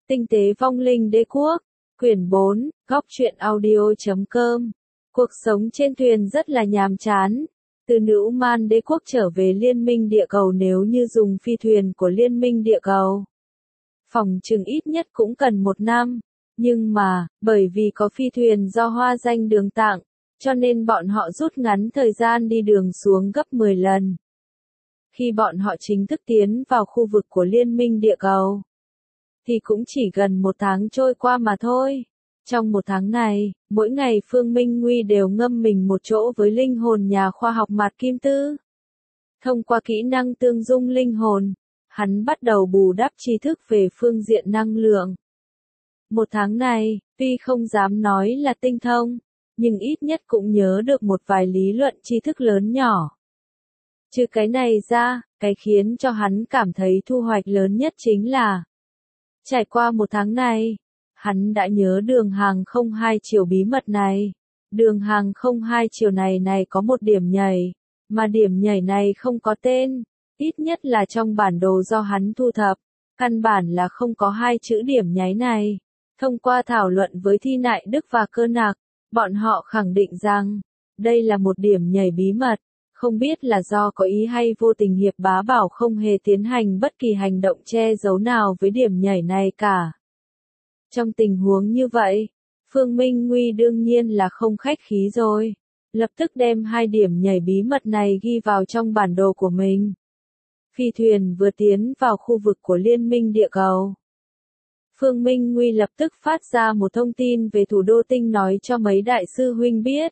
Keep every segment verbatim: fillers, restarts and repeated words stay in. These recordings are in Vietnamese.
Tinh tế vong linh đế quốc, quyển bốn, góc truyện audio chấm com. Cuộc sống trên thuyền rất là nhàm chán. Từ Nữ Man đế quốc trở về Liên minh địa cầu nếu như dùng phi thuyền của Liên minh địa cầu, phòng chừng ít nhất cũng cần một năm. Nhưng mà, bởi vì có phi thuyền do Hoa Danh Đường tặng, cho nên bọn họ rút ngắn thời gian đi đường xuống gấp mười lần. Khi bọn họ chính thức tiến vào khu vực của Liên minh địa cầu, thì cũng chỉ gần một tháng trôi qua mà thôi. Trong một tháng này, mỗi ngày Phương Minh Nguy đều ngâm mình một chỗ với linh hồn nhà khoa học Mạt Kim Tư. Thông qua kỹ năng tương dung linh hồn, hắn bắt đầu bù đắp tri thức về phương diện năng lượng. Một tháng này, tuy không dám nói là tinh thông, nhưng ít nhất cũng nhớ được một vài lý luận tri thức lớn nhỏ. Trừ cái này ra, cái khiến cho hắn cảm thấy thu hoạch lớn nhất chính là trải qua một tháng này, hắn đã nhớ đường hàng không hai chiều bí mật này. Đường hàng không hai chiều này này có một điểm nhảy, mà điểm nhảy này không có tên, ít nhất là trong bản đồ do hắn thu thập, căn bản là không có hai chữ điểm nháy này. Thông qua thảo luận với Thi Nại Đức và Cơ Nạc, bọn họ khẳng định rằng, đây là một điểm nhảy bí mật, không biết là do có ý hay vô tình Hiệp Bá Bảo không hề tiến hành bất kỳ hành động che giấu nào với điểm nhảy này cả. Trong tình huống như vậy, Phương Minh Nguy đương nhiên là không khách khí rồi, lập tức đem hai điểm nhảy bí mật này ghi vào trong bản đồ của mình. Phi thuyền vừa tiến vào khu vực của Liên minh địa cầu, Phương Minh Nguy lập tức phát ra một thông tin về thủ đô Tinh nói cho mấy đại sư huynh biết.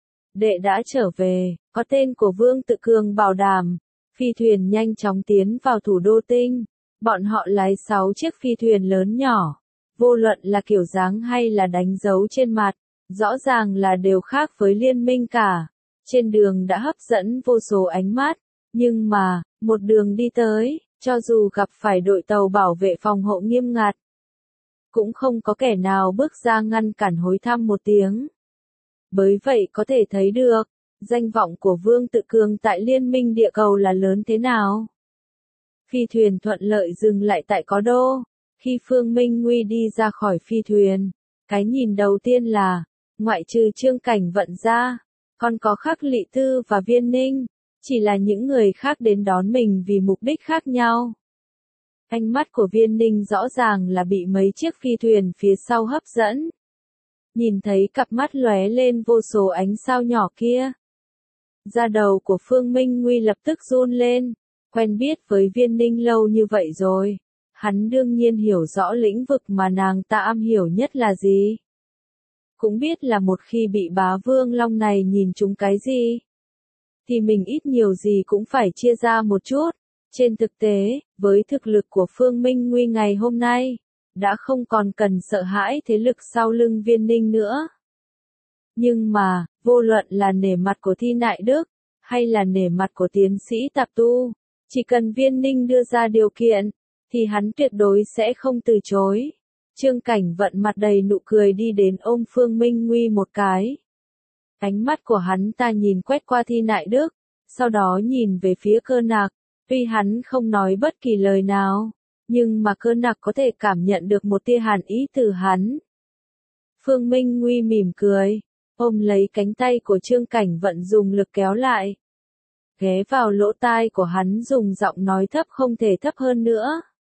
Đệ đã trở về, có tên của Vương Tự Cường bảo đảm, phi thuyền nhanh chóng tiến vào thủ đô Tinh. Bọn họ lái sáu chiếc phi thuyền lớn nhỏ, vô luận là kiểu dáng hay là đánh dấu trên mặt, rõ ràng là đều khác với Liên minh cả. Trên đường đã hấp dẫn vô số ánh mắt, nhưng mà, một đường đi tới, cho dù gặp phải đội tàu bảo vệ phòng hộ nghiêm ngặt, cũng không có kẻ nào bước ra ngăn cản hối thăm một tiếng. Bởi vậy có thể thấy được, danh vọng của Vương Tự Cường tại Liên minh địa cầu là lớn thế nào. Phi thuyền thuận lợi dừng lại tại Có Đô. Khi Phương Minh Nguy đi ra khỏi phi thuyền, cái nhìn đầu tiên là, ngoại trừ Trương Cảnh Vận ra, còn có Khắc Lị Tư và Viên Ninh, chỉ là những người khác đến đón mình vì mục đích khác nhau. Ánh mắt của Viên Ninh rõ ràng là bị mấy chiếc phi thuyền phía sau hấp dẫn. Nhìn thấy cặp mắt lóe lên vô số ánh sao nhỏ kia, da đầu của Phương Minh Nguy lập tức run lên. Quen biết với Viên Ninh lâu như vậy rồi, hắn đương nhiên hiểu rõ lĩnh vực mà nàng ta am hiểu nhất là gì. Cũng biết là một khi bị bá vương long này nhìn trúng cái gì, thì mình ít nhiều gì cũng phải chia ra một chút. Trên thực tế, với thực lực của Phương Minh Nguy ngày hôm nay, đã không còn cần sợ hãi thế lực sau lưng Viên Ninh nữa. Nhưng mà, vô luận là nể mặt của Thi Nại Đức, hay là nể mặt của tiến sĩ Tạp Tu, chỉ cần Viên Ninh đưa ra điều kiện, thì hắn tuyệt đối sẽ không từ chối. Trương Cảnh Vận mặt đầy nụ cười đi đến ôm Phương Minh Nguy một cái. Ánh mắt của hắn ta nhìn quét qua Thi Nại Đức, sau đó nhìn về phía Cơ Nạc. Tuy hắn không nói bất kỳ lời nào, nhưng mà Cơ Nạc có thể cảm nhận được một tia hàn ý từ hắn. Phương Minh Nguy mỉm cười, ôm lấy cánh tay của Trương Cảnh Vận dùng lực kéo lại. Ghé vào lỗ tai của hắn dùng giọng nói thấp không thể thấp hơn nữa.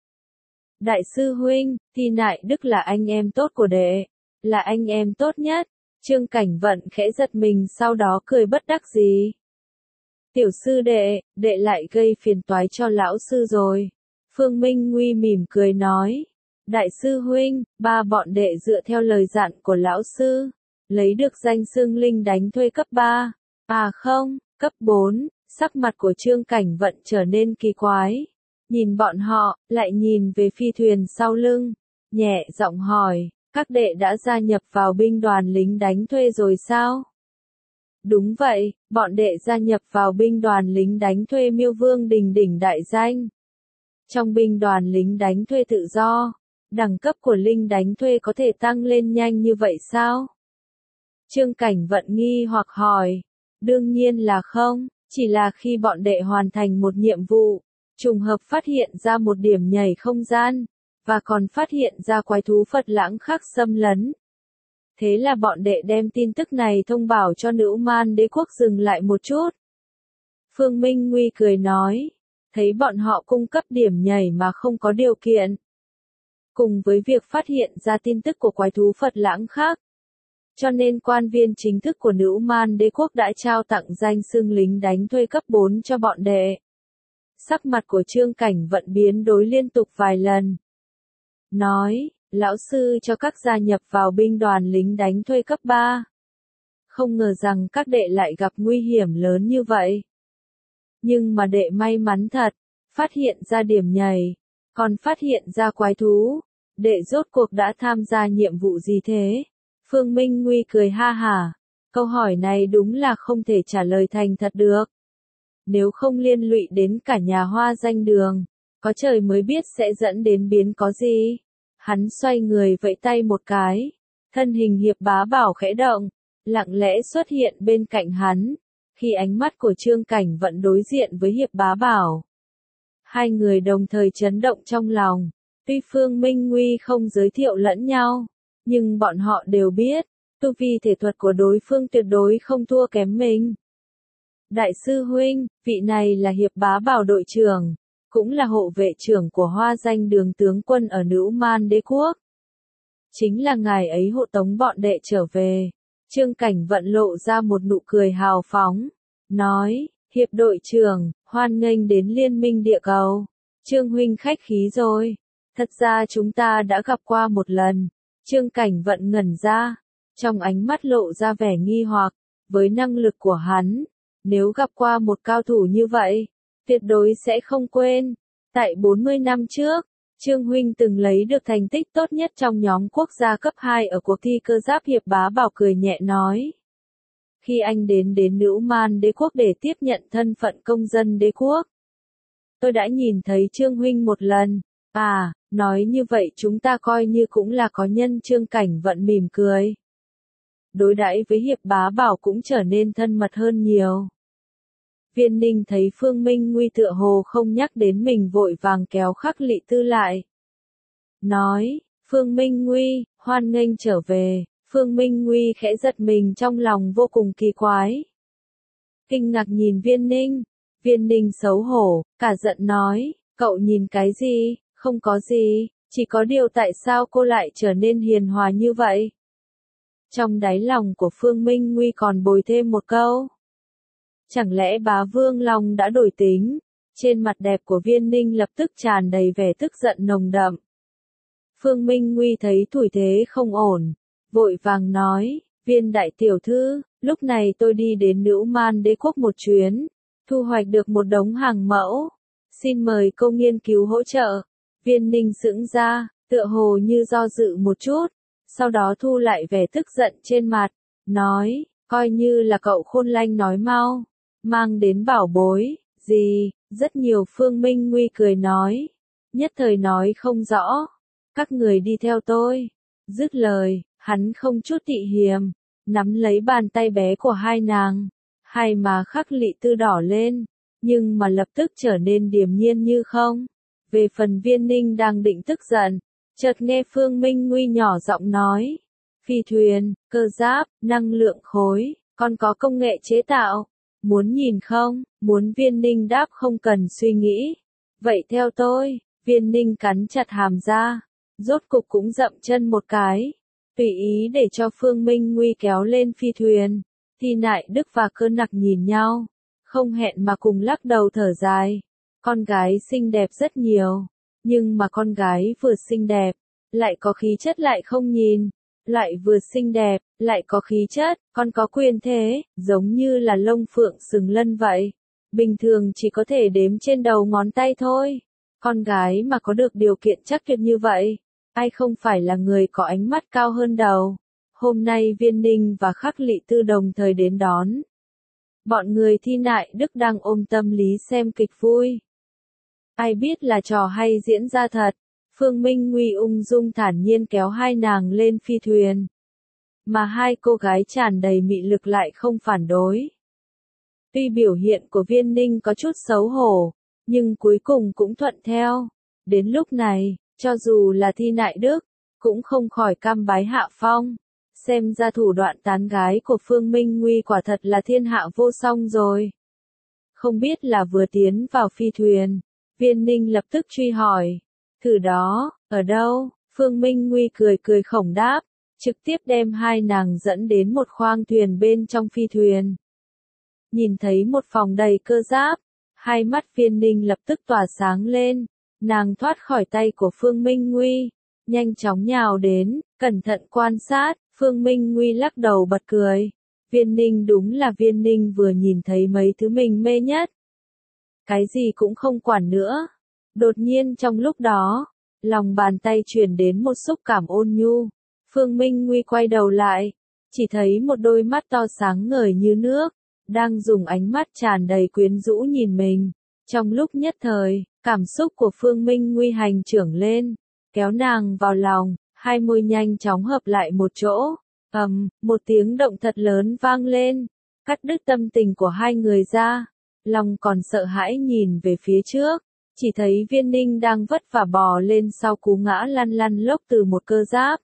Đại sư huynh, Thi Nại Đức là anh em tốt của đệ, là anh em tốt nhất. Trương Cảnh Vận khẽ giật mình sau đó cười bất đắc dĩ. Tiểu sư đệ, đệ lại gây phiền toái cho lão sư rồi. Phương Minh Nguy mỉm cười nói. Đại sư huynh, ba bọn đệ dựa theo lời dặn của lão sư, lấy được danh xưng linh đánh thuê cấp ba. À không, cấp bốn, sắc mặt của Trương Cảnh Vận trở nên kỳ quái. Nhìn bọn họ, lại nhìn về phi thuyền sau lưng, nhẹ giọng hỏi, các đệ đã gia nhập vào binh đoàn lính đánh thuê rồi sao? Đúng vậy, bọn đệ gia nhập vào binh đoàn lính đánh thuê Miêu Vương Đình Đỉnh đại danh. Trong binh đoàn lính đánh thuê tự do, đẳng cấp của lính đánh thuê có thể tăng lên nhanh như vậy sao? Trương Cảnh Vận nghi hoặc hỏi. Đương nhiên là không, chỉ là khi bọn đệ hoàn thành một nhiệm vụ, trùng hợp phát hiện ra một điểm nhảy không gian, và còn phát hiện ra quái thú Phật lãng khác xâm lấn. Thế là bọn đệ đem tin tức này thông báo cho Nữ Man Đế quốc dừng lại một chút. Phương Minh Nguy cười nói, thấy bọn họ cung cấp điểm nhảy mà không có điều kiện. Cùng với việc phát hiện ra tin tức của quái thú Phật lãng khác. Cho nên quan viên chính thức của Nữ Man Đế quốc đã trao tặng danh xưng lính đánh thuê cấp bốn cho bọn đệ. Sắc mặt của Trương Cảnh Vận biến đổi liên tục vài lần. Nói, lão sư cho các gia nhập vào binh đoàn lính đánh thuê cấp ba. Không ngờ rằng các đệ lại gặp nguy hiểm lớn như vậy. Nhưng mà đệ may mắn thật, phát hiện ra điểm nhảy, còn phát hiện ra quái thú. Đệ rốt cuộc đã tham gia nhiệm vụ gì thế? Phương Minh Nguy cười ha hả. Câu hỏi này đúng là không thể trả lời thành thật được. Nếu không liên lụy đến cả nhà Hoa Danh Đường, có trời mới biết sẽ dẫn đến biến có gì. Hắn xoay người vẫy tay một cái, thân hình Hiệp Bá Bảo khẽ động, lặng lẽ xuất hiện bên cạnh hắn. Khi ánh mắt của Trương Cảnh Vận đối diện với Hiệp Bá Bảo, hai người đồng thời chấn động trong lòng. Tuy Phương Minh Nguy không giới thiệu lẫn nhau, nhưng bọn họ đều biết, tu vi thể thuật của đối phương tuyệt đối không thua kém mình. Đại sư huynh, vị này là Hiệp Bá Bảo đội trưởng, cũng là hộ vệ trưởng của Hoa Danh Đường tướng quân ở Nữ Man Đế quốc. Chính là ngài ấy hộ tống bọn đệ trở về. Trương Cảnh Vận lộ ra một nụ cười hào phóng, nói, Hiệp đội trưởng, hoan nghênh đến Liên minh địa cầu. Trương huynh khách khí rồi. Thật ra chúng ta đã gặp qua một lần. Trương Cảnh Vận ngẩn ra, trong ánh mắt lộ ra vẻ nghi hoặc, với năng lực của hắn, nếu gặp qua một cao thủ như vậy, tuyệt đối sẽ không quên. Tại bốn mươi năm trước, Trương huynh từng lấy được thành tích tốt nhất trong nhóm quốc gia cấp hai ở cuộc thi cơ giáp. Hiệp Bá Bảo cười nhẹ nói. Khi anh đến đến Nữ Man Đế quốc để tiếp nhận thân phận công dân đế quốc, tôi đã nhìn thấy Trương huynh một lần. À, nói như vậy chúng ta coi như cũng là có nhân. Trương Cảnh Vận mỉm cười. Đối đãi với Hiệp Bá Bảo cũng trở nên thân mật hơn nhiều. Viên Ninh thấy Phương Minh Nguy tựa hồ không nhắc đến mình vội vàng kéo Khắc Lị Tư lại. Nói, Phương Minh Nguy, hoan nghênh trở về. Phương Minh Nguy khẽ giật mình trong lòng vô cùng kỳ quái. Kinh ngạc nhìn Viên Ninh. Viên Ninh xấu hổ, cả giận nói, cậu nhìn cái gì, không có gì, chỉ có điều tại sao cô lại trở nên hiền hòa như vậy. Trong đáy lòng của Phương Minh Nguy còn bồi thêm một câu. Chẳng lẽ bá Vương Long đã đổi tính? Trên mặt đẹp của Viên Ninh lập tức tràn đầy vẻ tức giận nồng đậm. Phương Minh Nguy thấy thủi thế không ổn, vội vàng nói, Viên đại tiểu thư, lúc này tôi đi đến Nữ Man Đế quốc một chuyến, thu hoạch được một đống hàng mẫu. Xin mời cô nghiên cứu hỗ trợ. Viên Ninh sững ra, tựa hồ như do dự một chút, sau đó thu lại vẻ tức giận trên mặt, nói, coi như là cậu khôn lanh nói mau, mang đến bảo bối, gì, rất nhiều. Phương Minh Nguy cười nói, nhất thời nói không rõ, các người đi theo tôi. Dứt lời, hắn không chút tị hiềm, nắm lấy bàn tay bé của hai nàng, hai má Khắc Lị Tư đỏ lên, nhưng mà lập tức trở nên điềm nhiên như không. Về phần Viên Ninh đang định tức giận, chợt nghe Phương Minh Nguy nhỏ giọng nói, phi thuyền, cơ giáp, năng lượng khối, còn có công nghệ chế tạo, muốn nhìn không? Muốn. Viên Ninh đáp không cần suy nghĩ. Vậy theo tôi. Viên Ninh cắn chặt hàm ra, rốt cục cũng dậm chân một cái, tùy ý để cho Phương Minh Nguy kéo lên phi thuyền. Thi Nại Đức và Cơ Nặc nhìn nhau, không hẹn mà cùng lắc đầu thở dài. Con gái xinh đẹp rất nhiều, nhưng mà con gái vừa xinh đẹp, lại có khí chất lại không nhìn, lại vừa xinh đẹp, lại có khí chất, còn có quyền thế, giống như là lông phượng sừng lân vậy. Bình thường chỉ có thể đếm trên đầu ngón tay thôi. Con gái mà có được điều kiện chắc tuyệt như vậy, ai không phải là người có ánh mắt cao hơn đầu. Hôm nay Viên Ninh và Khắc Lị Tư đồng thời đến đón. Bọn người Thi Nại Đức đang ôm tâm lý xem kịch vui. Ai biết là trò hay diễn ra thật. Phương Minh Nguy ung dung thản nhiên kéo hai nàng lên phi thuyền. Mà hai cô gái tràn đầy mị lực lại không phản đối. Tuy biểu hiện của Viên Ninh có chút xấu hổ, nhưng cuối cùng cũng thuận theo. Đến lúc này, Cho dù là Thi Nại Đức, cũng không khỏi cam bái hạ phong. Xem ra thủ đoạn tán gái của Phương Minh Nguy quả thật là thiên hạ vô song rồi. Không biết là vừa tiến vào phi thuyền, Viên Ninh lập tức truy hỏi. Thử đó, ở đâu? Phương Minh Nguy cười cười khổng đáp, trực tiếp đem hai nàng dẫn đến một khoang thuyền bên trong phi thuyền. Nhìn thấy một phòng đầy cơ giáp, hai mắt Viên Ninh lập tức tỏa sáng lên, nàng thoát khỏi tay của Phương Minh Nguy, nhanh chóng nhào đến, cẩn thận quan sát, Phương Minh Nguy lắc đầu bật cười. Viên Ninh đúng là Viên Ninh vừa nhìn thấy mấy thứ mình mê nhất. Cái gì cũng không quản nữa. Đột nhiên trong lúc đó, lòng bàn tay truyền đến một xúc cảm ôn nhu. Phương Minh Nguy quay đầu lại, chỉ thấy một đôi mắt to sáng ngời như nước, đang dùng ánh mắt tràn đầy quyến rũ nhìn mình. Trong lúc nhất thời, cảm xúc của Phương Minh Nguy hành trưởng lên, kéo nàng vào lòng, hai môi nhanh chóng hợp lại một chỗ. Ầm, một tiếng động thật lớn vang lên, cắt đứt tâm tình của hai người ra. Lòng còn sợ hãi nhìn về phía trước, chỉ thấy Viên Ninh đang vất vả bò lên sau cú ngã lăn lăn lóc từ một cơ giáp.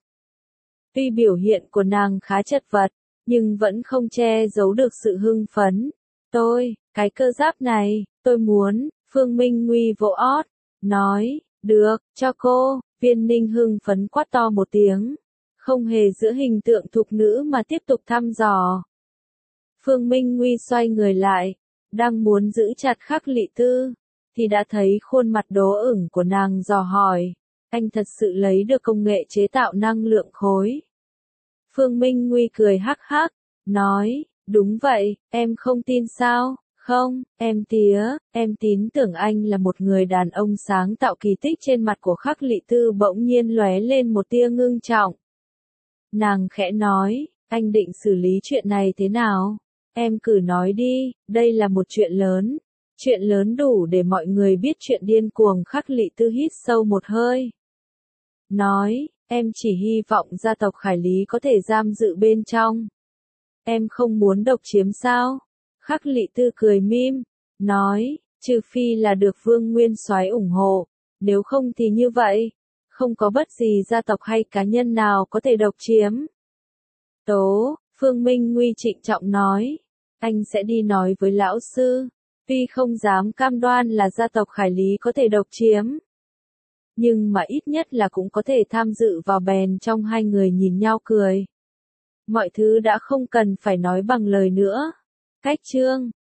Tuy biểu hiện của nàng khá chật vật, nhưng vẫn không che giấu được sự hưng phấn. Tôi, cái cơ giáp này, tôi muốn, Phương Minh Nguy vỗ ót, nói, được, cho cô. Viên Ninh hưng phấn quát to một tiếng, không hề giữ hình tượng thục nữ mà tiếp tục thăm dò. Phương Minh Nguy xoay người lại, đang muốn giữ chặt Khắc Lị Tư, thì đã thấy khuôn mặt đố ửng của nàng dò hỏi, anh thật sự lấy được công nghệ chế tạo năng lượng khối. Phương Minh Nguy cười hắc hắc, nói, đúng vậy, em không tin sao? Không, em tía, em tín tưởng anh là một người đàn ông sáng tạo kỳ tích. Trên mặt của Khắc Lị Tư bỗng nhiên lóe lên một tia ngưng trọng. Nàng khẽ nói, anh định xử lý chuyện này thế nào? Em cứ nói đi, đây là một chuyện lớn. Chuyện lớn đủ để mọi người biết chuyện điên cuồng. Khắc Lị Tư hít sâu một hơi. Nói, em chỉ hy vọng gia tộc Khải Lý có thể giam giữ bên trong. Em không muốn độc chiếm sao? Khắc Lị Tư cười mím, nói, trừ phi là được Vương Nguyên Soái ủng hộ, nếu không thì như vậy, không có bất gì gia tộc hay cá nhân nào có thể độc chiếm. Tố, Phương Minh Nguy trịnh trọng nói, anh sẽ đi nói với lão sư, tuy không dám cam đoan là gia tộc Khải Lý có thể độc chiếm, nhưng mà ít nhất là cũng có thể tham dự vào bèn. Trong hai người nhìn nhau cười. Mọi thứ đã không cần phải nói bằng lời nữa. Cách chương